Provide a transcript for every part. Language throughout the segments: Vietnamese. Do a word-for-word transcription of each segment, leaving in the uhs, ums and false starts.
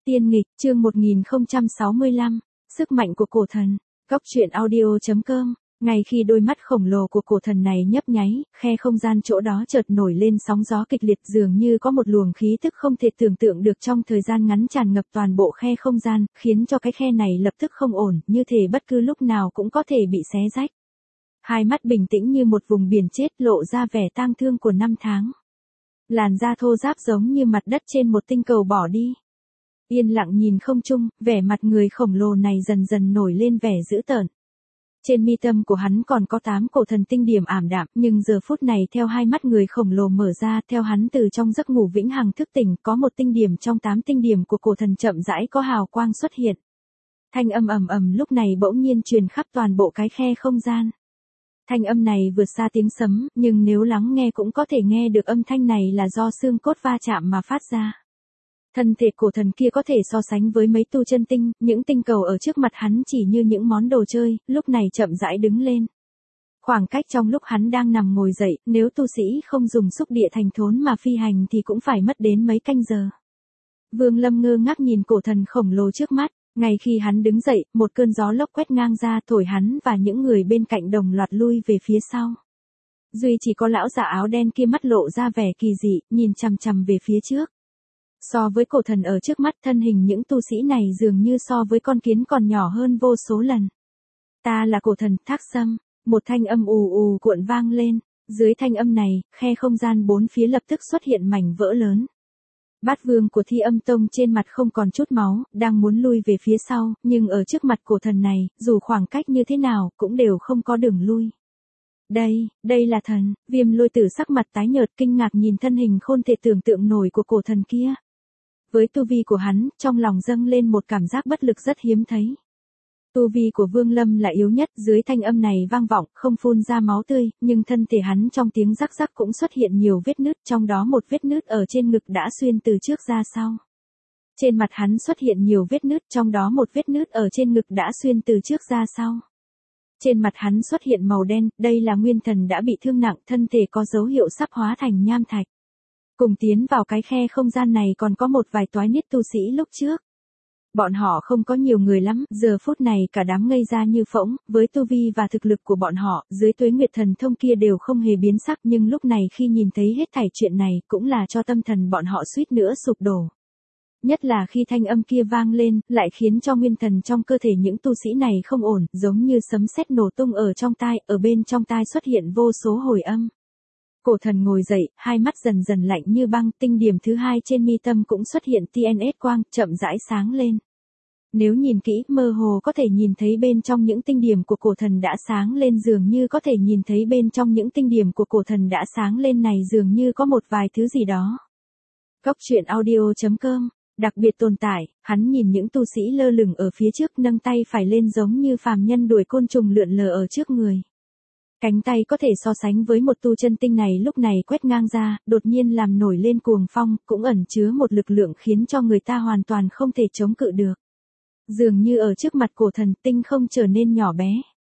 Tiên nghịch, chương một nghìn không trăm sáu mươi lăm, sức mạnh của cổ thần. Góc truyện audio chấm com. Ngay khi đôi mắt khổng lồ của cổ thần này nhấp nháy, khe không gian chỗ đó chợt nổi lên sóng gió kịch liệt, dường như có một luồng khí tức không thể tưởng tượng được trong thời gian ngắn tràn ngập toàn bộ khe không gian, khiến cho cái khe này lập tức không ổn, như thể bất cứ lúc nào cũng có thể bị xé rách. Hai mắt bình tĩnh như một vùng biển chết, lộ ra vẻ tang thương của năm tháng. Làn da thô ráp giống như mặt đất trên một tinh cầu bỏ đi. Yên lặng nhìn không trung, vẻ mặt người khổng lồ này dần dần nổi lên vẻ dữ tợn. Trên mi tâm của hắn còn có tám cổ thần tinh điểm ảm đạm, nhưng giờ phút này theo hai mắt người khổng lồ mở ra, theo hắn từ trong giấc ngủ vĩnh hằng thức tỉnh, có một tinh điểm trong tám tinh điểm của cổ thần chậm rãi có hào quang xuất hiện. Thanh âm ầm ầm lúc này bỗng nhiên truyền khắp toàn bộ cái khe không gian. Thanh âm này vượt xa tiếng sấm, nhưng nếu lắng nghe cũng có thể nghe được âm thanh này là do xương cốt va chạm mà phát ra. Thân thể cổ thần kia có thể so sánh với mấy tu chân tinh, những tinh cầu ở trước mặt hắn chỉ như những món đồ chơi, lúc này chậm rãi đứng lên. Khoảng cách trong lúc hắn đang nằm ngồi dậy, nếu tu sĩ không dùng xúc địa thành thốn mà phi hành thì cũng phải mất đến mấy canh giờ. Vương Lâm ngơ ngác nhìn cổ thần khổng lồ trước mắt, ngay khi hắn đứng dậy, một cơn gió lốc quét ngang ra thổi hắn và những người bên cạnh đồng loạt lui về phía sau. Duy chỉ có lão già áo đen kia mắt lộ ra vẻ kỳ dị, nhìn chằm chằm về phía trước. So với cổ thần ở trước mắt, thân hình những tu sĩ này dường như so với con kiến còn nhỏ hơn vô số lần. Ta là cổ thần Thác Sâm, một thanh âm ù ù cuộn vang lên, dưới thanh âm này, khe không gian bốn phía lập tức xuất hiện mảnh vỡ lớn. Bát vương của Thi Âm Tông trên mặt không còn chút máu, đang muốn lui về phía sau, nhưng ở trước mặt cổ thần này, dù khoảng cách như thế nào, cũng đều không có đường lui. Đây, đây là thần. Viêm Lôi Tử sắc mặt tái nhợt kinh ngạc nhìn thân hình không thể tưởng tượng nổi của cổ thần kia. Với tu vi của hắn, trong lòng dâng lên một cảm giác bất lực rất hiếm thấy. Tu vi của Vương Lâm là yếu nhất, dưới thanh âm này vang vọng, không phun ra máu tươi, nhưng thân thể hắn trong tiếng rắc rắc cũng xuất hiện nhiều vết nứt, trong đó một vết nứt ở trên ngực đã xuyên từ trước ra sau. Trên mặt hắn xuất hiện nhiều vết nứt, trong đó một vết nứt ở trên ngực đã xuyên từ trước ra sau. Trên mặt hắn xuất hiện màu đen, đây là nguyên thần đã bị thương nặng, thân thể có dấu hiệu sắp hóa thành nham thạch. Cùng tiến vào cái khe không gian này còn có một vài toái niết tu sĩ lúc trước. Bọn họ không có nhiều người lắm, giờ phút này cả đám ngây ra như phỗng, với tu vi và thực lực của bọn họ, dưới tuế nguyệt thần thông kia đều không hề biến sắc, nhưng lúc này khi nhìn thấy hết thảy chuyện này, cũng là cho tâm thần bọn họ suýt nữa sụp đổ. Nhất là khi thanh âm kia vang lên, lại khiến cho nguyên thần trong cơ thể những tu sĩ này không ổn, giống như sấm sét nổ tung ở trong tai, ở bên trong tai xuất hiện vô số hồi âm. Cổ thần ngồi dậy, hai mắt dần dần lạnh như băng, tinh điểm thứ hai trên mi tâm cũng xuất hiện tê en ét quang, chậm rãi sáng lên. Nếu nhìn kỹ, mơ hồ có thể nhìn thấy bên trong những tinh điểm của cổ thần đã sáng lên, dường như có thể nhìn thấy bên trong những tinh điểm của cổ thần đã sáng lên này dường như có một vài thứ gì đó. Góc truyện audio chấm com. Đặc biệt tồn tại, hắn nhìn những tu sĩ lơ lửng ở phía trước, nâng tay phải lên giống như phàm nhân đuổi côn trùng lượn lờ ở trước người. Cánh tay có thể so sánh với một tu chân tinh này lúc này quét ngang ra, đột nhiên làm nổi lên cuồng phong, cũng ẩn chứa một lực lượng khiến cho người ta hoàn toàn không thể chống cự được. Dường như ở trước mặt cổ thần, tinh không trở nên nhỏ bé.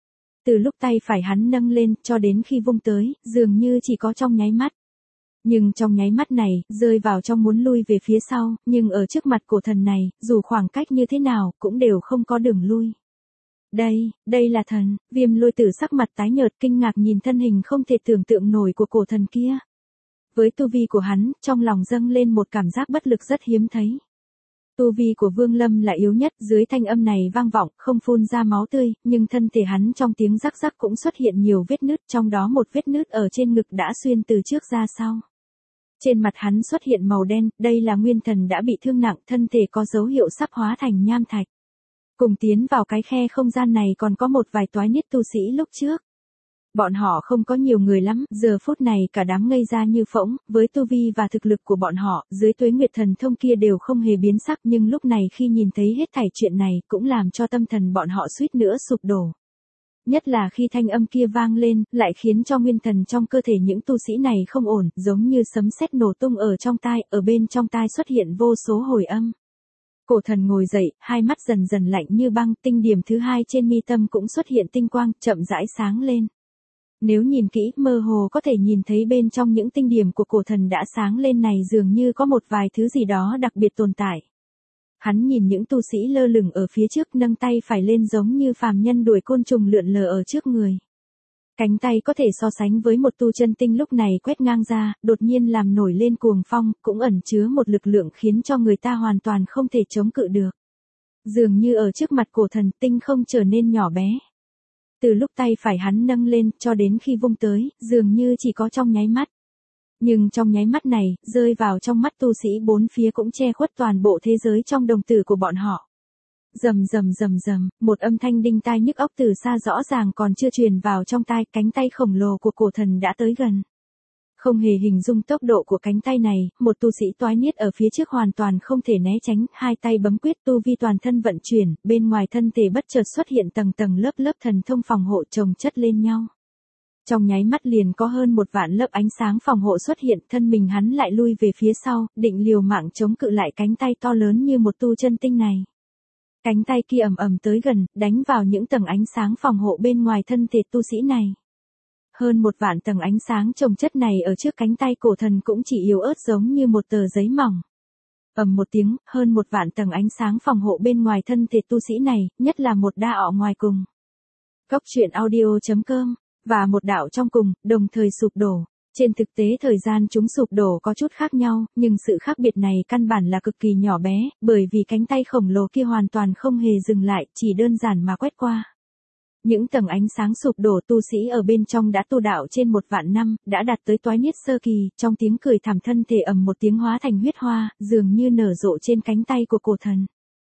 Từ lúc tay phải hắn nâng lên, cho đến khi vung tới, dường như chỉ có trong nháy mắt. Nhưng trong nháy mắt này, rơi vào trong muốn lui về phía sau, nhưng ở trước mặt cổ thần này, dù khoảng cách như thế nào, cũng đều không có đường lui. Đây, đây là thần. Viêm Lôi Tử sắc mặt tái nhợt kinh ngạc nhìn thân hình không thể tưởng tượng nổi của cổ thần kia. Với tu vi của hắn, trong lòng dâng lên một cảm giác bất lực rất hiếm thấy. Tu vi của Vương Lâm là yếu nhất, dưới thanh âm này vang vọng, không phun ra máu tươi, nhưng thân thể hắn trong tiếng rắc rắc cũng xuất hiện nhiều vết nứt, trong đó một vết nứt ở trên ngực đã xuyên từ trước ra sau. Trên mặt hắn xuất hiện màu đen, đây là nguyên thần đã bị thương nặng, thân thể có dấu hiệu sắp hóa thành nham thạch. Cùng tiến vào cái khe không gian này còn có một vài toái niết tu sĩ lúc trước. Bọn họ không có nhiều người lắm, giờ phút này cả đám ngây ra như phỗng, với tu vi và thực lực của bọn họ, dưới tuế nguyệt thần thông kia đều không hề biến sắc, nhưng lúc này khi nhìn thấy hết thảy chuyện này, cũng làm cho tâm thần bọn họ suýt nữa sụp đổ. Nhất là khi thanh âm kia vang lên, lại khiến cho nguyên thần trong cơ thể những tu sĩ này không ổn, giống như sấm sét nổ tung ở trong tai, ở bên trong tai xuất hiện vô số hồi âm. Cổ thần ngồi dậy, hai mắt dần dần lạnh như băng, tinh điểm thứ hai trên mi tâm cũng xuất hiện tinh quang, chậm rãi sáng lên. Nếu nhìn kỹ, mơ hồ có thể nhìn thấy bên trong những tinh điểm của cổ thần đã sáng lên này dường như có một vài thứ gì đó đặc biệt tồn tại. Hắn nhìn những tu sĩ lơ lửng ở phía trước nâng tay phải lên giống như phàm nhân đuổi côn trùng lượn lờ ở trước người. Cánh tay có thể so sánh với một tu chân tinh lúc này quét ngang ra, đột nhiên làm nổi lên cuồng phong, cũng ẩn chứa một lực lượng khiến cho người ta hoàn toàn không thể chống cự được. Dường như ở trước mặt cổ thần tinh không trở nên nhỏ bé. Từ lúc tay phải hắn nâng lên cho đến khi vung tới, dường như chỉ có trong nháy mắt. Nhưng trong nháy mắt này, rơi vào trong mắt tu sĩ bốn phía cũng che khuất toàn bộ thế giới trong đồng tử của bọn họ. Rầm rầm rầm rầm, một âm thanh đinh tai nhức óc từ xa rõ ràng còn chưa truyền vào trong tai, cánh tay khổng lồ của cổ thần đã tới gần. Không hề hình dung tốc độ của cánh tay này, một tu sĩ toái niết ở phía trước hoàn toàn không thể né tránh, hai tay bấm quyết tu vi toàn thân vận chuyển, bên ngoài thân thể bất chợt xuất hiện tầng tầng lớp lớp thần thông phòng hộ chồng chất lên nhau. Trong nháy mắt liền có hơn một vạn lớp ánh sáng phòng hộ xuất hiện, thân mình hắn lại lui về phía sau, định liều mạng chống cự lại cánh tay to lớn như một tu chân tinh này. Cánh tay kia ầm ầm tới gần, đánh vào những tầng ánh sáng phòng hộ bên ngoài thân thể tu sĩ này. Hơn một vạn tầng ánh sáng chồng chất này ở trước cánh tay cổ thần cũng chỉ yếu ớt giống như một tờ giấy mỏng. Ầm một tiếng, hơn một vạn tầng ánh sáng phòng hộ bên ngoài thân thể tu sĩ này, nhất là một đa ọ ngoài cùng. Góc truyện audio chấm com, và một đạo trong cùng, đồng thời sụp đổ. Trên thực tế thời gian chúng sụp đổ có chút khác nhau, nhưng sự khác biệt này căn bản là cực kỳ nhỏ bé, bởi vì cánh tay khổng lồ kia hoàn toàn không hề dừng lại, chỉ đơn giản mà quét qua. Những tầng ánh sáng sụp đổ tu sĩ ở bên trong đã tu đạo trên một vạn năm, đã đạt tới toái niết sơ kỳ, trong tiếng cười thảm thân thể ầm một tiếng hóa thành huyết hoa, dường như nở rộ trên cánh tay của cổ thần.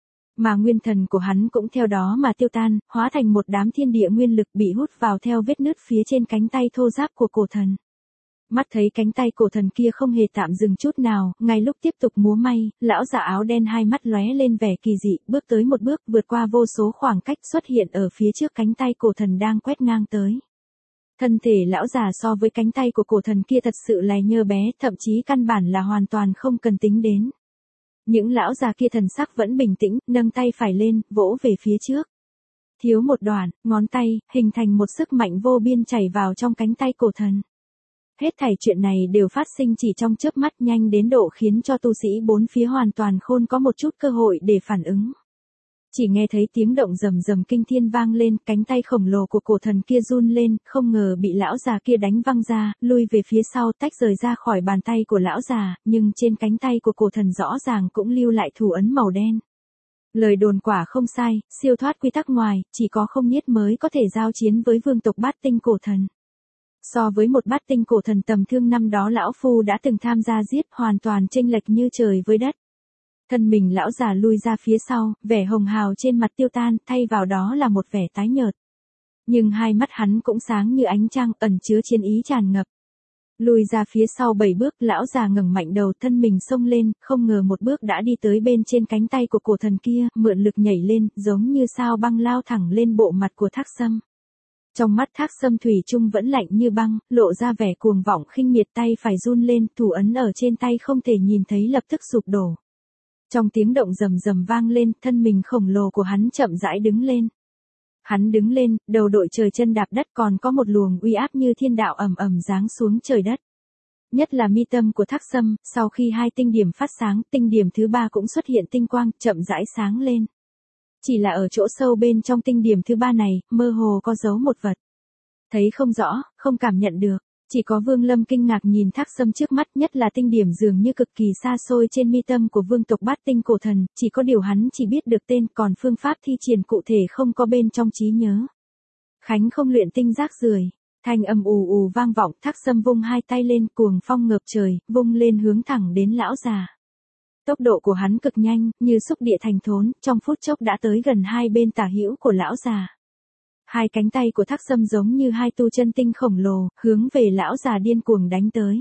Mà nguyên thần của hắn cũng theo đó mà tiêu tan, hóa thành một đám thiên địa nguyên lực bị hút vào theo vết nứt phía trên cánh tay thô ráp của cổ thần. Mắt thấy cánh tay cổ thần kia không hề tạm dừng chút nào, ngay lúc tiếp tục múa may, lão già áo đen hai mắt lóe lên vẻ kỳ dị, bước tới một bước vượt qua vô số khoảng cách xuất hiện ở phía trước cánh tay cổ thần đang quét ngang tới. Thân thể lão già so với cánh tay của cổ thần kia thật sự là nhơ bé, thậm chí căn bản là hoàn toàn không cần tính đến. Những lão già kia thần sắc vẫn bình tĩnh, nâng tay phải lên, vỗ về phía trước. Thiếu một đoạn, ngón tay, hình thành một sức mạnh vô biên chảy vào trong cánh tay cổ thần. Hết thảy chuyện này đều phát sinh chỉ trong chớp mắt nhanh đến độ khiến cho tu sĩ bốn phía hoàn toàn khôn có một chút cơ hội để phản ứng. Chỉ nghe thấy tiếng động rầm rầm kinh thiên vang lên, cánh tay khổng lồ của cổ thần kia run lên, không ngờ bị lão già kia đánh văng ra, lui về phía sau tách rời ra khỏi bàn tay của lão già, nhưng trên cánh tay của cổ thần rõ ràng cũng lưu lại thủ ấn màu đen. Lời đồn quả không sai, siêu thoát quy tắc ngoài, chỉ có không niết mới có thể giao chiến với vương tộc bát tinh cổ thần. So với một bát tinh cổ thần tầm thương năm đó lão phu đã từng tham gia giết, hoàn toàn chênh lệch như trời với đất. Thân mình lão già lui ra phía sau, vẻ hồng hào trên mặt tiêu tan, thay vào đó là một vẻ tái nhợt. Nhưng hai mắt hắn cũng sáng như ánh trăng, ẩn chứa chiến ý tràn ngập. Lùi ra phía sau bảy bước, lão già ngẩng mạnh đầu, thân mình xông lên, không ngờ một bước đã đi tới bên trên cánh tay của cổ thần kia, mượn lực nhảy lên, giống như sao băng lao thẳng lên bộ mặt của Thác Sâm. Trong mắt Thác Sâm thủy chung vẫn lạnh như băng, lộ ra vẻ cuồng vọng khinh miệt, tay phải run lên, thủ ấn ở trên tay không thể nhìn thấy lập tức sụp đổ. Trong tiếng động rầm rầm vang lên, thân mình khổng lồ của hắn chậm rãi đứng lên. Hắn đứng lên, đầu đội trời chân đạp đất, còn có một luồng uy áp như thiên đạo ầm ầm giáng xuống trời đất. Nhất là mi tâm của Thác Sâm, sau khi hai tinh điểm phát sáng, tinh điểm thứ ba cũng xuất hiện tinh quang, chậm rãi sáng lên. Chỉ là ở chỗ sâu bên trong tinh điểm thứ ba này, mơ hồ có dấu một vật. Thấy không rõ, không cảm nhận được. Chỉ có Vương Lâm kinh ngạc nhìn Thác Sâm trước mắt, nhất là tinh điểm dường như cực kỳ xa xôi trên mi tâm của vương tộc bát tinh cổ thần, chỉ có điều hắn chỉ biết được tên, còn phương pháp thi triển cụ thể không có bên trong trí nhớ. Khánh không luyện tinh rác rưởi, thanh âm ù ù vang vọng, Thác Sâm vung hai tay lên, cuồng phong ngập trời, vung lên hướng thẳng đến lão già. Tốc độ của hắn cực nhanh, như xúc địa thành thốn, trong phút chốc đã tới gần hai bên tả hữu của lão già. Hai cánh tay của Thác Sâm giống như hai tu chân tinh khổng lồ, hướng về lão già điên cuồng đánh tới.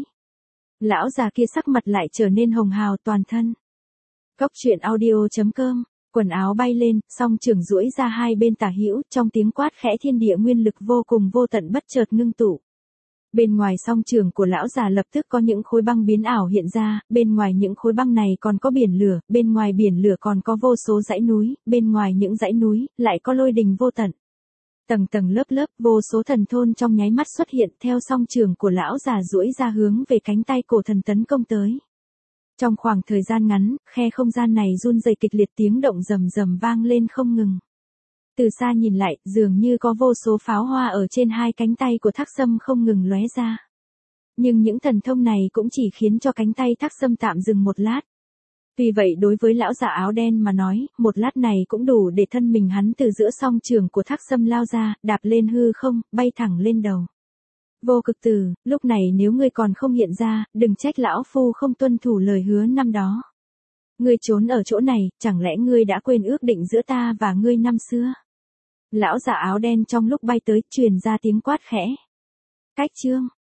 Lão già kia sắc mặt lại trở nên hồng hào toàn thân. Góc truyện audio chấm com, quần áo bay lên, song trường duỗi ra hai bên tả hữu, trong tiếng quát khẽ thiên địa nguyên lực vô cùng vô tận bất chợt ngưng tụ. Bên ngoài song trường của lão già lập tức có những khối băng biến ảo hiện ra, bên ngoài những khối băng này còn có biển lửa, bên ngoài biển lửa còn có vô số dãy núi, bên ngoài những dãy núi, lại có lôi đình vô tận. Tầng tầng lớp lớp, vô số thần thôn trong nháy mắt xuất hiện theo song trường của lão già duỗi ra hướng về cánh tay cổ thần tấn công tới. Trong khoảng thời gian ngắn, khe không gian này run rẩy kịch liệt, tiếng động rầm rầm vang lên không ngừng. Từ xa nhìn lại, dường như có vô số pháo hoa ở trên hai cánh tay của Thác Sâm không ngừng lóe ra. Nhưng những thần thông này cũng chỉ khiến cho cánh tay Thác Sâm tạm dừng một lát. Vì vậy đối với lão già áo đen mà nói, một lát này cũng đủ để thân mình hắn từ giữa song trường của Thác Sâm lao ra, đạp lên hư không, bay thẳng lên đầu. Vô Cực Tử, lúc này nếu ngươi còn không hiện ra, đừng trách lão phu không tuân thủ lời hứa năm đó. Ngươi trốn ở chỗ này, chẳng lẽ ngươi đã quên ước định giữa ta và ngươi năm xưa? Lão già áo đen trong lúc bay tới, truyền ra tiếng quát khẽ. Cách chương.